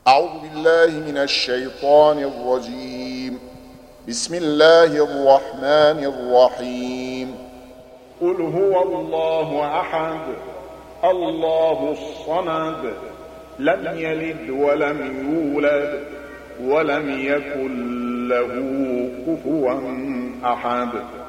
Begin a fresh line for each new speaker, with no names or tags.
أعوذ بالله من الشيطان الرجيم. بسم الله الرحمن الرحيم.
قل هو الله أحد الله الصمد لم يلد ولم يولد ولم يكن له كفوا أحد.